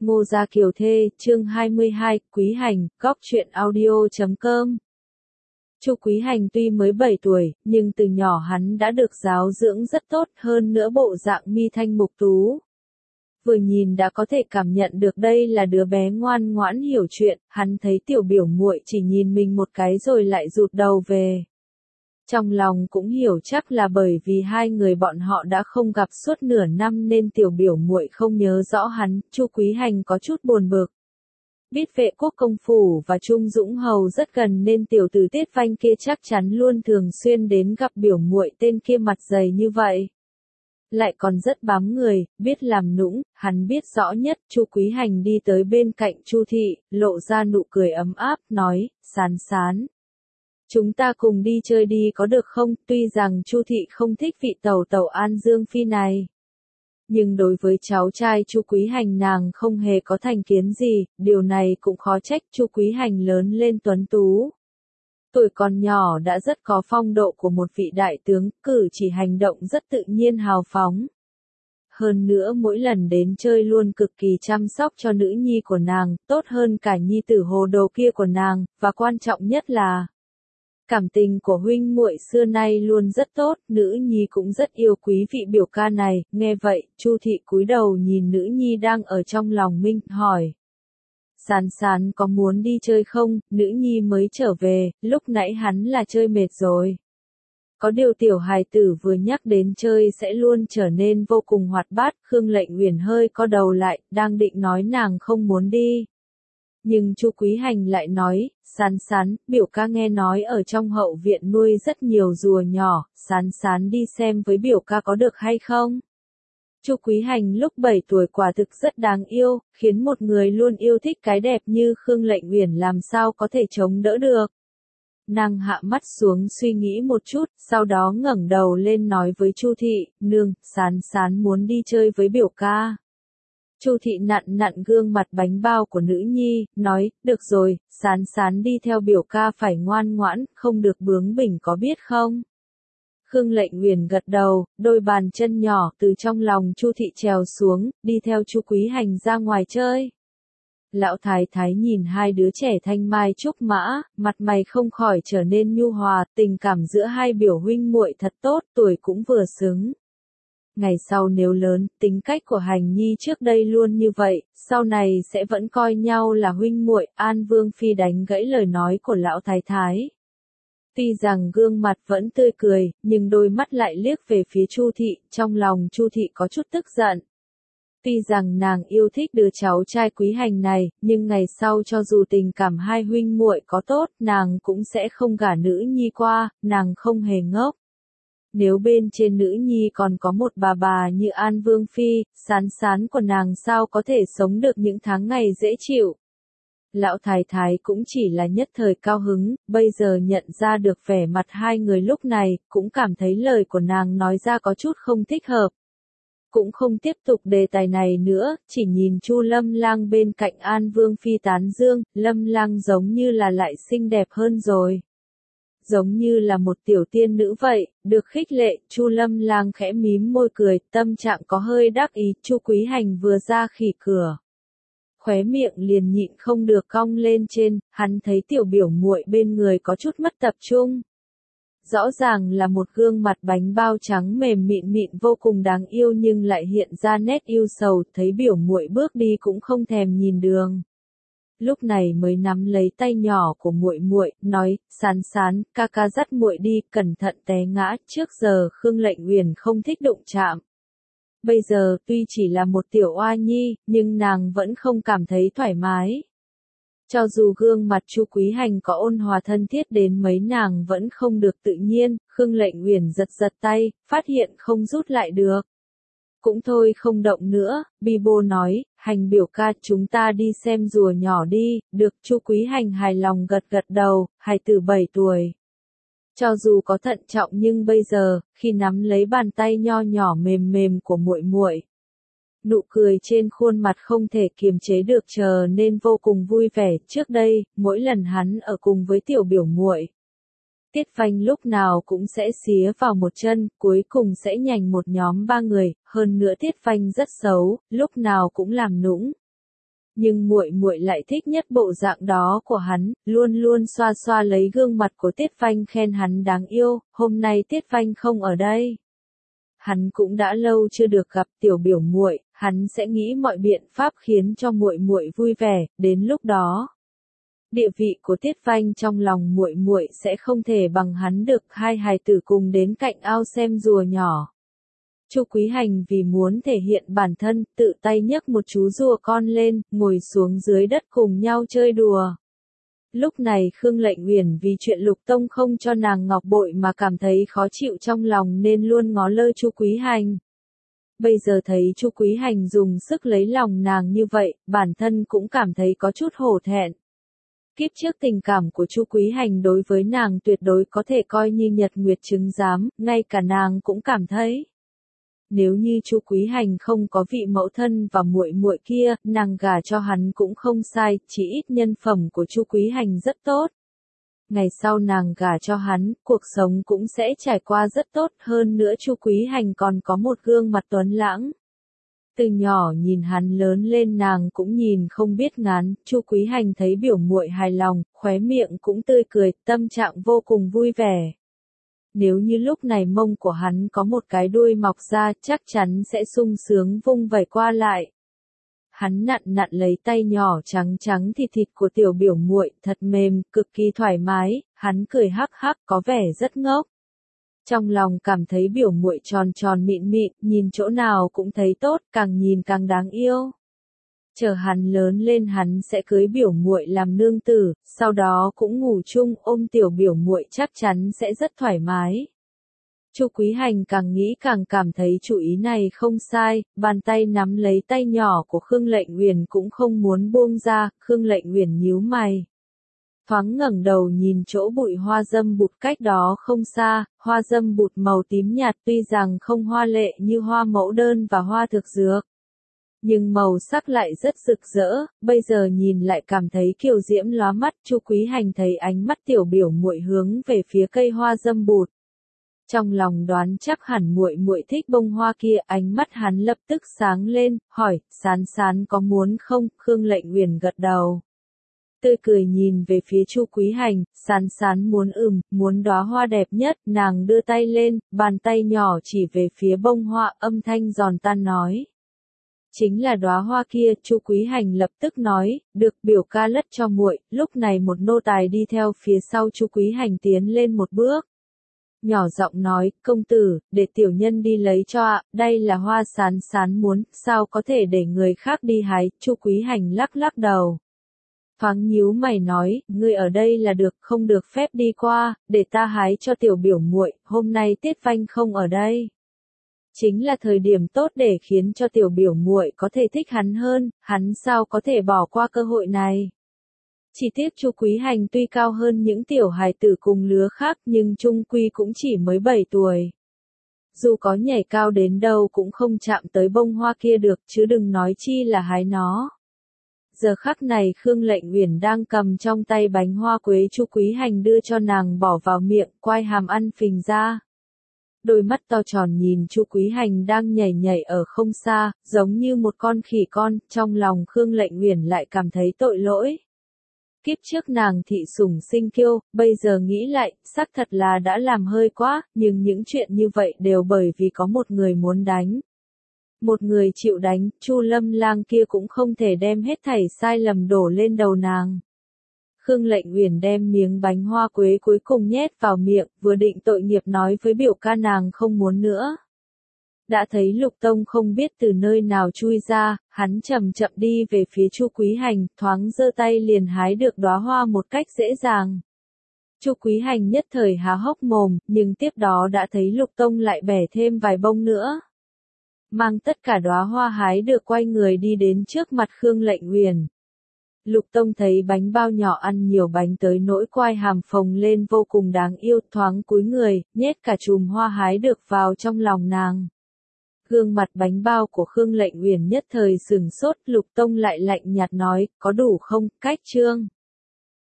Ngô Gia Kiều Thê, chương 22, Quý Hành, góc truyện audio.com. Chu Quý Hành tuy mới 7 tuổi, nhưng từ nhỏ hắn đã được giáo dưỡng rất tốt, hơn nữa bộ dạng mi thanh mục tú. Vừa nhìn đã có thể cảm nhận được đây là đứa bé ngoan ngoãn hiểu chuyện, hắn thấy tiểu biểu muội chỉ nhìn mình một cái rồi lại rụt đầu về. Trong lòng cũng hiểu chắc là bởi vì hai người bọn họ đã không gặp suốt nửa năm nên tiểu biểu muội không nhớ rõ hắn. Chu Quý Hành có chút buồn bực. Biết Vệ Quốc công phủ và Trung Dũng hầu rất gần nên tiểu tử Tiết Vanh kia chắc chắn luôn thường xuyên đến gặp biểu muội tên kia mặt dày như vậy. Lại còn rất bám người, biết làm nũng, hắn biết rõ nhất. Chu Quý Hành đi tới bên cạnh Chu Thị, lộ ra nụ cười ấm áp, nói, Sán Sán. Chúng ta cùng đi chơi đi có được không? Tuy rằng Chu Thị không thích vị tẩu tẩu An Dương Phi này. Nhưng đối với cháu trai Chu Quý Hành nàng không hề có thành kiến gì, điều này cũng khó trách. Chu Quý Hành lớn lên tuấn tú. Tuổi còn nhỏ đã rất có phong độ của một vị đại tướng, cử chỉ hành động rất tự nhiên hào phóng. Hơn nữa mỗi lần đến chơi luôn cực kỳ chăm sóc cho nữ nhi của nàng, tốt hơn cả nhi tử hồ đồ kia của nàng, và quan trọng nhất là cảm tình của huynh muội xưa nay luôn rất tốt, nữ nhi cũng rất yêu quý vị biểu ca này. Nghe vậy, Chu Thị cúi đầu nhìn nữ nhi đang ở trong lòng mình, hỏi. Sán Sán có muốn đi chơi không? Nữ nhi mới trở về, lúc nãy hắn là chơi mệt rồi. Có điều tiểu hài tử vừa nhắc đến chơi sẽ luôn trở nên vô cùng hoạt bát. Khương Lệnh Uyển hơi co đầu lại, đang định nói nàng không muốn đi. Nhưng Chu Quý Hành lại nói, Sán Sán, biểu ca nghe nói ở trong hậu viện nuôi rất nhiều rùa nhỏ, Sán Sán đi xem với biểu ca có được hay không? Chu Quý Hành lúc 7 tuổi quả thực rất đáng yêu, khiến một người luôn yêu thích cái đẹp như Khương Lệnh Uyển làm sao có thể chống đỡ được. Nàng hạ mắt xuống suy nghĩ một chút, sau đó ngẩng đầu lên nói với Chu Thị, nương, Sán Sán muốn đi chơi với biểu ca. Chu Thị nặn nặn gương mặt bánh bao của nữ nhi, nói, được rồi, Sán Sán đi theo biểu ca phải ngoan ngoãn, không được bướng bỉnh có biết không? Khương Lệnh Uyển gật đầu, đôi bàn chân nhỏ từ trong lòng Chu Thị trèo xuống, đi theo Chu Quý Hành ra ngoài chơi. Lão Thái Thái nhìn hai đứa trẻ thanh mai trúc mã, mặt mày không khỏi trở nên nhu hòa, tình cảm giữa hai biểu huynh muội thật tốt, tuổi cũng vừa xứng. Ngày sau nếu lớn, tính cách của Hành Nhi trước đây luôn như vậy, sau này sẽ vẫn coi nhau là huynh muội. An Vương Phi đánh gãy lời nói của Lão Thái Thái. Tuy rằng gương mặt vẫn tươi cười, nhưng đôi mắt lại liếc về phía Chu Thị, trong lòng Chu Thị có chút tức giận. Tuy rằng nàng yêu thích đứa cháu trai Quý Hành này, nhưng ngày sau cho dù tình cảm hai huynh muội có tốt, nàng cũng sẽ không gả nữ nhi qua, nàng không hề ngốc. Nếu bên trên nữ nhi còn có một bà như An Vương Phi, Sán Sán của nàng sao có thể sống được những tháng ngày dễ chịu. Lão Thái Thái cũng chỉ là nhất thời cao hứng, bây giờ nhận ra được vẻ mặt hai người lúc này, cũng cảm thấy lời của nàng nói ra có chút không thích hợp. Cũng không tiếp tục đề tài này nữa, chỉ nhìn Chu Lâm Lang bên cạnh An Vương Phi tán dương, Lâm Lang giống như là lại xinh đẹp hơn rồi. Giống như là một tiểu tiên nữ vậy, được khích lệ, Chu Lâm Lang khẽ mím môi cười, tâm trạng có hơi đắc ý. Chu Quý Hành vừa ra khỉ cửa, khóe miệng liền nhịn không được cong lên trên, hắn thấy tiểu biểu muội bên người có chút mất tập trung. Rõ ràng là một gương mặt bánh bao trắng mềm mịn mịn vô cùng đáng yêu nhưng lại hiện ra nét yêu sầu, thấy biểu muội bước đi cũng không thèm nhìn đường. Lúc này mới nắm lấy tay nhỏ của muội muội, nói, Sán Sán, ca ca dắt muội đi, cẩn thận té ngã. Trước giờ Khương Lệnh Uyển không thích đụng chạm. Bây giờ tuy chỉ là một tiểu oa nhi, nhưng nàng vẫn không cảm thấy thoải mái. Cho dù gương mặt Chu Quý Hành có ôn hòa thân thiết đến mấy nàng vẫn không được tự nhiên. Khương Lệnh Uyển giật giật tay, phát hiện không rút lại được. Cũng thôi không động nữa, Bi Bô nói, Hành biểu ca chúng ta đi xem rùa nhỏ đi. Được. Chu Quý Hành hài lòng gật gật đầu, hài tử 7 tuổi. Cho dù có thận trọng nhưng bây giờ, khi nắm lấy bàn tay nho nhỏ mềm mềm của muội muội, nụ cười trên khuôn mặt không thể kiềm chế được trở nên vô cùng vui vẻ. Trước đây, mỗi lần hắn ở cùng với tiểu biểu muội, Tiết Vanh lúc nào cũng sẽ xía vào một chân, cuối cùng sẽ nhành một nhóm 3 người, hơn nữa Tiết Vanh rất xấu, lúc nào cũng làm nũng. Nhưng muội muội lại thích nhất bộ dạng đó của hắn, luôn luôn xoa xoa lấy gương mặt của Tiết Vanh khen hắn đáng yêu, hôm nay Tiết Vanh không ở đây. Hắn cũng đã lâu chưa được gặp tiểu biểu muội, hắn sẽ nghĩ mọi biện pháp khiến cho muội muội vui vẻ, đến lúc đó địa vị của Tiết Vanh trong lòng muội muội sẽ không thể bằng hắn được, hai hài tử cùng đến cạnh ao xem rùa nhỏ. Chu Quý Hành vì muốn thể hiện bản thân, tự tay nhấc một chú rùa con lên, ngồi xuống dưới đất cùng nhau chơi đùa. Lúc này Khương Lệnh Uyển vì chuyện Lục Tông không cho nàng ngọc bội mà cảm thấy khó chịu trong lòng nên luôn ngó lơ Chu Quý Hành. Bây giờ thấy Chu Quý Hành dùng sức lấy lòng nàng như vậy, bản thân cũng cảm thấy có chút hổ thẹn. Kiếp trước tình cảm của Chu Quý Hành đối với nàng tuyệt đối có thể coi như nhật nguyệt chứng giám, ngay cả nàng cũng cảm thấy. Nếu như Chu Quý Hành không có vị mẫu thân và muội muội kia, nàng gả cho hắn cũng không sai, chỉ ít nhân phẩm của Chu Quý Hành rất tốt. Ngày sau nàng gả cho hắn, cuộc sống cũng sẽ trải qua rất tốt, hơn nữa Chu Quý Hành còn có một gương mặt tuấn lãng. Từ nhỏ nhìn hắn lớn lên nàng cũng nhìn không biết ngán, Chu Quý Hành thấy biểu muội hài lòng, khóe miệng cũng tươi cười, tâm trạng vô cùng vui vẻ. Nếu như lúc này mông của hắn có một cái đuôi mọc ra, chắc chắn sẽ sung sướng vung vẩy qua lại. Hắn nặn nặn lấy tay nhỏ trắng trắng thịt của tiểu biểu muội, thật mềm, cực kỳ thoải mái, hắn cười hắc hắc có vẻ rất ngốc. Trong lòng cảm thấy biểu muội tròn tròn mịn mịn, nhìn chỗ nào cũng thấy tốt, càng nhìn càng đáng yêu. Chờ hắn lớn lên hắn sẽ cưới biểu muội làm nương tử, sau đó cũng ngủ chung, ôm tiểu biểu muội chắc chắn sẽ rất thoải mái. Chu Quý Hành càng nghĩ càng cảm thấy chủ ý này không sai, bàn tay nắm lấy tay nhỏ của Khương Lệnh Uyển cũng không muốn buông ra, Khương Lệnh Uyển nhíu mày. Thoáng ngẩng đầu nhìn chỗ bụi hoa dâm bụt cách đó không xa, hoa dâm bụt màu tím nhạt tuy rằng không hoa lệ như hoa mẫu đơn và hoa thực dược. Nhưng màu sắc lại rất rực rỡ, bây giờ nhìn lại cảm thấy kiều diễm lóa mắt, Chu Quý Hành thấy ánh mắt tiểu biểu muội hướng về phía cây hoa dâm bụt. Trong lòng đoán chắc hẳn muội muội thích bông hoa kia, ánh mắt hắn lập tức sáng lên, hỏi, Sán Sán có muốn không? Khương Lệnh Uyển gật đầu. Tươi cười nhìn về phía Chu Quý Hành, Sán Sán muốn đóa hoa đẹp nhất, nàng đưa tay lên, bàn tay nhỏ chỉ về phía bông hoa, âm thanh giòn tan nói. Chính là đóa hoa kia, Chu Quý Hành lập tức nói, được, biểu ca lất cho muội. Lúc này một nô tài đi theo phía sau Chu Quý Hành tiến lên một bước. Nhỏ giọng nói, công tử, để tiểu nhân đi lấy cho ạ, đây là hoa Sán Sán muốn, sao có thể để người khác đi hái, Chu Quý Hành lắc lắc đầu. Thoáng nhíu mày nói, ngươi ở đây là được, không được phép đi qua, để ta hái cho tiểu biểu muội, hôm nay Tiết Vanh không ở đây. Chính là thời điểm tốt để khiến cho tiểu biểu muội có thể thích hắn hơn, hắn sao có thể bỏ qua cơ hội này. Chỉ tiếc Chu Quý Hành tuy cao hơn những tiểu hài tử cùng lứa khác nhưng chung quy cũng chỉ mới 7 tuổi. Dù có nhảy cao đến đâu cũng không chạm tới bông hoa kia được chứ đừng nói chi là hái nó. Giờ khắc này Khương Lệnh Uyển đang cầm trong tay bánh hoa quế Chu Quý Hành đưa cho nàng bỏ vào miệng, quai hàm ăn phình ra. Đôi mắt to tròn nhìn Chu Quý Hành đang nhảy nhảy ở không xa, giống như một con khỉ con, trong lòng Khương Lệnh Uyển lại cảm thấy tội lỗi. Kiếp trước nàng thị sủng sinh kiêu, bây giờ nghĩ lại, xác thật là đã làm hơi quá, nhưng những chuyện như vậy đều bởi vì có một người muốn đánh. Một người chịu đánh, Chu Lâm Lang kia cũng không thể đem hết thảy sai lầm đổ lên đầu nàng. Khương Lệnh Uyển đem miếng bánh hoa quế cuối cùng nhét vào miệng, vừa định tội nghiệp nói với biểu ca nàng không muốn nữa. Đã thấy Lục Tông không biết từ nơi nào chui ra, hắn chậm chậm đi về phía Chu Quý Hành, thoáng giơ tay liền hái được đóa hoa một cách dễ dàng. Chu Quý Hành nhất thời há hốc mồm, nhưng tiếp đó đã thấy Lục Tông lại bẻ thêm vài bông nữa. Mang tất cả đóa hoa hái được quay người đi đến trước mặt Khương Lệnh Uyển. Lục Tông thấy bánh bao nhỏ ăn nhiều bánh tới nỗi quai hàm phồng lên vô cùng đáng yêu, thoáng cúi người, nhét cả chùm hoa hái được vào trong lòng nàng. Gương mặt bánh bao của Khương Lệnh Uyển nhất thời sửng sốt, Lục Tông lại lạnh nhạt nói, có đủ không, cách trương.